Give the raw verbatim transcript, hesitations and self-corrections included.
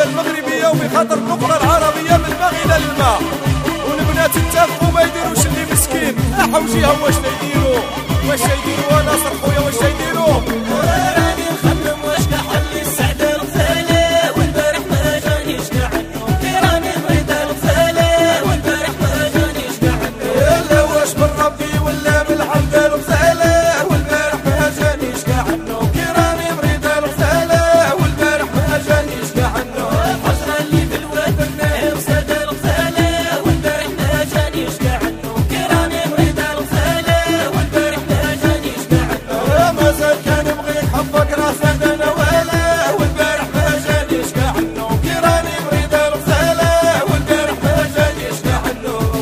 الجالية المغربية وبخاطر النقطة العربية من الماء إلى الماء. والبنات اتفقوا ما يديروش اللي مسكين، حوجيها واش يديروا واش يديروا. انا صرخوا